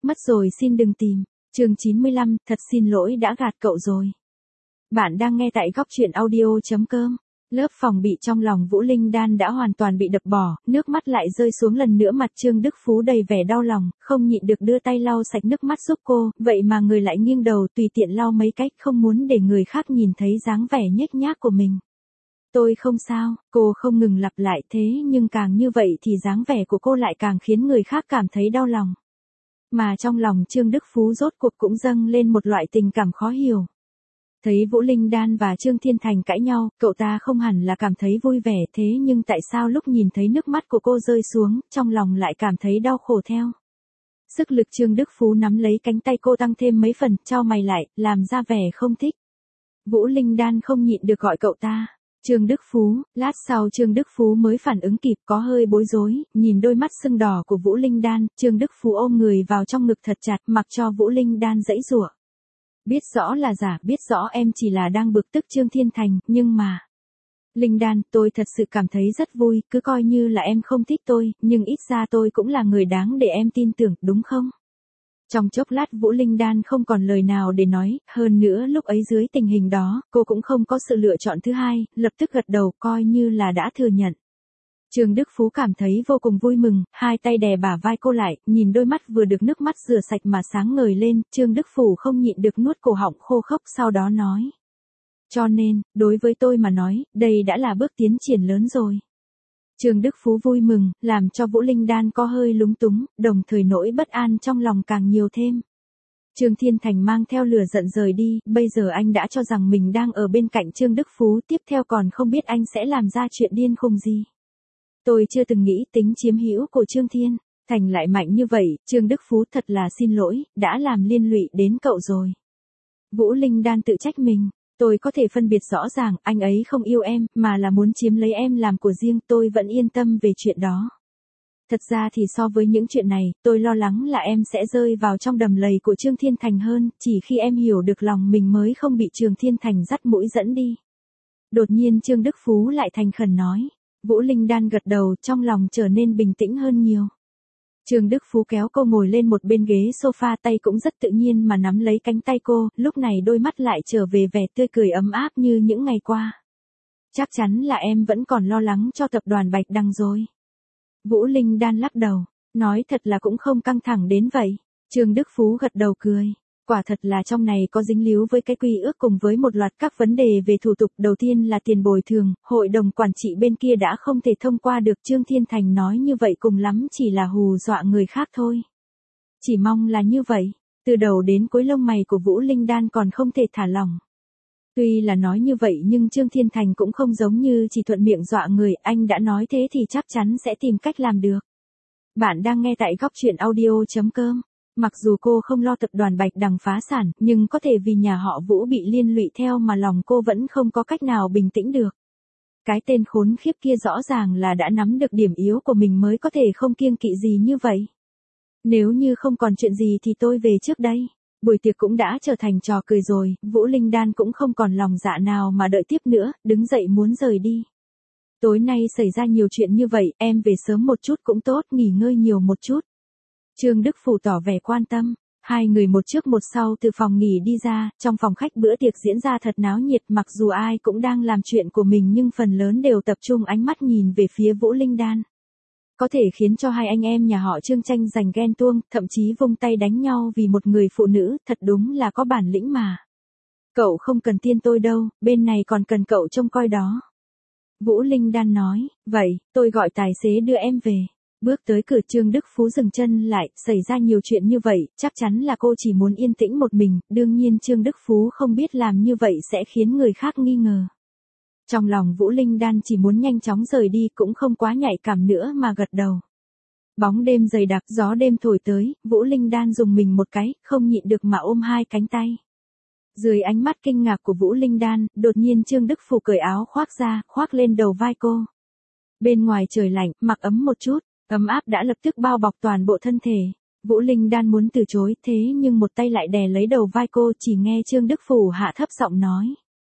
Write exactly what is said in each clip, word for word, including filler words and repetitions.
Mất rồi xin đừng tìm. Chương chín mươi lăm, thật xin lỗi đã gạt cậu rồi. Bạn đang nghe tại góc truyện audio.com. Lớp phòng bị trong lòng Vũ Linh Đan đã hoàn toàn bị đập bỏ, nước mắt lại rơi xuống lần nữa, mặt Trương Đức Phú đầy vẻ đau lòng, không nhịn được đưa tay lau sạch nước mắt giúp cô, vậy mà người lại nghiêng đầu tùy tiện lau mấy cách, không muốn để người khác nhìn thấy dáng vẻ nhếch nhác của mình. Tôi không sao, cô không ngừng lặp lại, thế nhưng càng như vậy thì dáng vẻ của cô lại càng khiến người khác cảm thấy đau lòng. Mà trong lòng Trương Đức Phú rốt cuộc cũng dâng lên một loại tình cảm khó hiểu. Thấy Vũ Linh Đan và Trương Thiên Thành cãi nhau, cậu ta không hẳn là cảm thấy vui vẻ, thế nhưng tại sao lúc nhìn thấy nước mắt của cô rơi xuống, trong lòng lại cảm thấy đau khổ theo. Sức lực Trương Đức Phú nắm lấy cánh tay cô tăng thêm mấy phần, chau mày lại, làm ra vẻ không thích. Vũ Linh Đan không nhịn được gọi cậu ta. Trương Đức Phú, lát sau Trương Đức Phú mới phản ứng kịp, có hơi bối rối, nhìn đôi mắt sưng đỏ của Vũ Linh Đan, Trương Đức Phú ôm người vào trong ngực thật chặt, mặc cho Vũ Linh Đan giãy giụa. Biết rõ là giả, biết rõ em chỉ là đang bực tức Trương Thiên Thành, nhưng mà... Linh Đan, tôi thật sự cảm thấy rất vui, cứ coi như là em không thích tôi, nhưng ít ra tôi cũng là người đáng để em tin tưởng, đúng không? Trong chốc lát Vũ Linh Đan không còn lời nào để nói, hơn nữa lúc ấy dưới tình hình đó, cô cũng không có sự lựa chọn thứ hai, lập tức gật đầu coi như là đã thừa nhận. Trương Đức Phú cảm thấy vô cùng vui mừng, hai tay đè bả vai cô lại, nhìn đôi mắt vừa được nước mắt rửa sạch mà sáng ngời lên, Trương Đức Phú không nhịn được nuốt cổ họng khô khốc, sau đó nói. Cho nên, đối với tôi mà nói, đây đã là bước tiến triển lớn rồi. Trương Đức Phú vui mừng, làm cho Vũ Linh Đan có hơi lúng túng, đồng thời nỗi bất an trong lòng càng nhiều thêm. Trương Thiên Thành mang theo lửa giận rời đi, bây giờ anh đã cho rằng mình đang ở bên cạnh Trương Đức Phú, tiếp theo còn không biết anh sẽ làm ra chuyện điên khùng gì. Tôi chưa từng nghĩ tính chiếm hữu của Trương Thiên Thành lại mạnh như vậy, Trương Đức Phú thật là xin lỗi, đã làm liên lụy đến cậu rồi. Vũ Linh Đan tự trách mình. Tôi có thể phân biệt rõ ràng, anh ấy không yêu em, mà là muốn chiếm lấy em làm của riêng, tôi vẫn yên tâm về chuyện đó. Thật ra thì so với những chuyện này, tôi lo lắng là em sẽ rơi vào trong đầm lầy của Trương Thiên Thành hơn, chỉ khi em hiểu được lòng mình mới không bị Trương Thiên Thành dắt mũi dẫn đi. Đột nhiên Trương Đức Phú lại thành khẩn nói. Vũ Linh Đan gật đầu, trong lòng trở nên bình tĩnh hơn nhiều. Trương Đức Phú kéo cô ngồi lên một bên ghế sofa, tay cũng rất tự nhiên mà nắm lấy cánh tay cô, lúc này đôi mắt lại trở về vẻ tươi cười ấm áp như những ngày qua. Chắc chắn là em vẫn còn lo lắng cho tập đoàn Bạch Đằng rồi. Vũ Linh Đan lắc đầu, nói thật là cũng không căng thẳng đến vậy. Trương Đức Phú gật đầu cười. Quả thật là trong này có dính líu với cái quy ước cùng với một loạt các vấn đề về thủ tục, đầu tiên là tiền bồi thường, hội đồng quản trị bên kia đã không thể thông qua được, Trương Thiên Thành nói như vậy cùng lắm chỉ là hù dọa người khác thôi. Chỉ mong là như vậy, từ đầu đến cuối lông mày của Vũ Linh Đan còn không thể thả lỏng. Tuy là nói như vậy nhưng Trương Thiên Thành cũng không giống như chỉ thuận miệng dọa người, anh đã nói thế thì chắc chắn sẽ tìm cách làm được. Bạn đang nghe tại góc truyện audio.com. Mặc dù cô không lo tập đoàn Bạch Đằng phá sản, nhưng có thể vì nhà họ Vũ bị liên lụy theo mà lòng cô vẫn không có cách nào bình tĩnh được. Cái tên khốn khiếp kia rõ ràng là đã nắm được điểm yếu của mình mới có thể không kiêng kỵ gì như vậy. Nếu như không còn chuyện gì thì tôi về trước đây. Buổi tiệc cũng đã trở thành trò cười rồi, Vũ Linh Đan cũng không còn lòng dạ nào mà đợi tiếp nữa, đứng dậy muốn rời đi. Tối nay xảy ra nhiều chuyện như vậy, em về sớm một chút cũng tốt, nghỉ ngơi nhiều một chút. Trương Đức Phú tỏ vẻ quan tâm, hai người một trước một sau từ phòng nghỉ đi ra, trong phòng khách bữa tiệc diễn ra thật náo nhiệt, mặc dù ai cũng đang làm chuyện của mình nhưng phần lớn đều tập trung ánh mắt nhìn về phía Vũ Linh Đan. Có thể khiến cho hai anh em nhà họ Trương tranh giành ghen tuông, thậm chí vung tay đánh nhau vì một người phụ nữ, thật đúng là có bản lĩnh mà. Cậu không cần tin tôi đâu, bên này còn cần cậu trông coi đó. Vũ Linh Đan nói, vậy, tôi gọi tài xế đưa em về. Bước tới cửa Trương Đức Phú dừng chân lại, xảy ra nhiều chuyện như vậy, chắc chắn là cô chỉ muốn yên tĩnh một mình, đương nhiên Trương Đức Phú không biết làm như vậy sẽ khiến người khác nghi ngờ. Trong lòng Vũ Linh Đan chỉ muốn nhanh chóng rời đi cũng không quá nhạy cảm nữa mà gật đầu. Bóng đêm dày đặc, gió đêm thổi tới, Vũ Linh Đan dùng mình một cái, không nhịn được mà ôm hai cánh tay. Dưới ánh mắt kinh ngạc của Vũ Linh Đan, đột nhiên Trương Đức Phú cởi áo khoác ra, khoác lên đầu vai cô. Bên ngoài trời lạnh, mặc ấm một chút. Ấm áp đã lập tức bao bọc toàn bộ thân thể. Vũ Linh Đan muốn từ chối, thế nhưng một tay lại đè lấy đầu vai cô, chỉ nghe Trương Đức Phú hạ thấp giọng nói.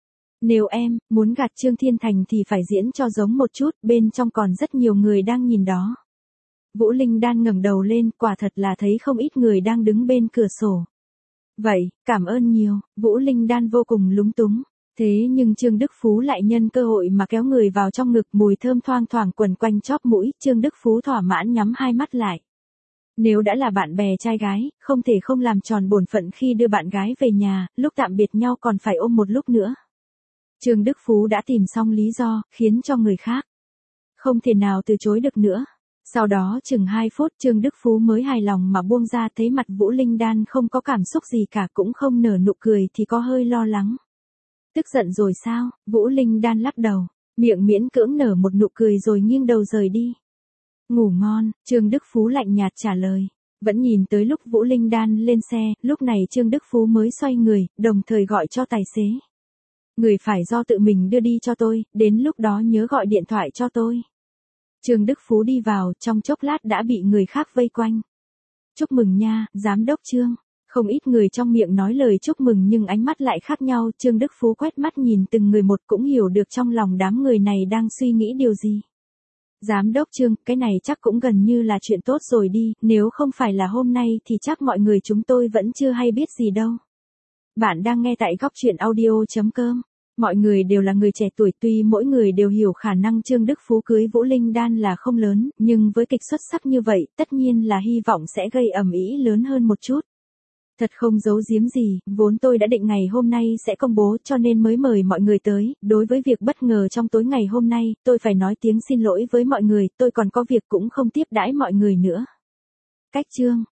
Nếu em muốn gạt Trương Thiên Thành thì phải diễn cho giống một chút, bên trong còn rất nhiều người đang nhìn đó. Vũ Linh Đan ngẩng đầu lên, quả thật là thấy không ít người đang đứng bên cửa sổ. Vậy, cảm ơn nhiều, Vũ Linh Đan vô cùng lúng túng. Thế nhưng Trương Đức Phú lại nhân cơ hội mà kéo người vào trong ngực, mùi thơm thoang thoảng quẩn quanh chóp mũi, Trương Đức Phú thỏa mãn nhắm hai mắt lại. Nếu đã là bạn bè trai gái, không thể không làm tròn bổn phận khi đưa bạn gái về nhà, lúc tạm biệt nhau còn phải ôm một lúc nữa. Trương Đức Phú đã tìm xong lý do, khiến cho người khác không thể nào từ chối được nữa. Sau đó chừng hai phút Trương Đức Phú mới hài lòng mà buông ra, thấy mặt Vũ Linh Đan không có cảm xúc gì cả, cũng không nở nụ cười thì có hơi lo lắng. Tức giận rồi sao? Vũ Linh Đan lắc đầu, miệng miễn cưỡng nở một nụ cười rồi nghiêng đầu rời đi. Ngủ ngon, Trương Đức Phú lạnh nhạt trả lời. Vẫn nhìn tới lúc Vũ Linh Đan lên xe, lúc này Trương Đức Phú mới xoay người, đồng thời gọi cho tài xế. Người phải do tự mình đưa đi cho tôi, đến lúc đó nhớ gọi điện thoại cho tôi. Trương Đức Phú đi vào, trong chốc lát đã bị người khác vây quanh. Chúc mừng nha, giám đốc Trương. Không ít người trong miệng nói lời chúc mừng nhưng ánh mắt lại khác nhau. Trương Đức Phú quét mắt nhìn từng người một, cũng hiểu được trong lòng đám người này đang suy nghĩ điều gì. Giám đốc Trương, cái này chắc cũng gần như là chuyện tốt rồi đi, nếu không phải là hôm nay thì chắc mọi người chúng tôi vẫn chưa hay biết gì đâu. Bạn đang nghe tại góc truyện audio chấm com. Mọi người đều là người trẻ tuổi, tuy mỗi người đều hiểu khả năng Trương Đức Phú cưới Vũ Linh Đan là không lớn, nhưng với kịch xuất sắc như vậy, tất nhiên là hy vọng sẽ gây ầm ĩ lớn hơn một chút. Thật không giấu giếm gì, vốn tôi đã định ngày hôm nay sẽ công bố cho nên mới mời mọi người tới, đối với việc bất ngờ trong tối ngày hôm nay, tôi phải nói tiếng xin lỗi với mọi người, tôi còn có việc cũng không tiếp đãi mọi người nữa. Cách Trương.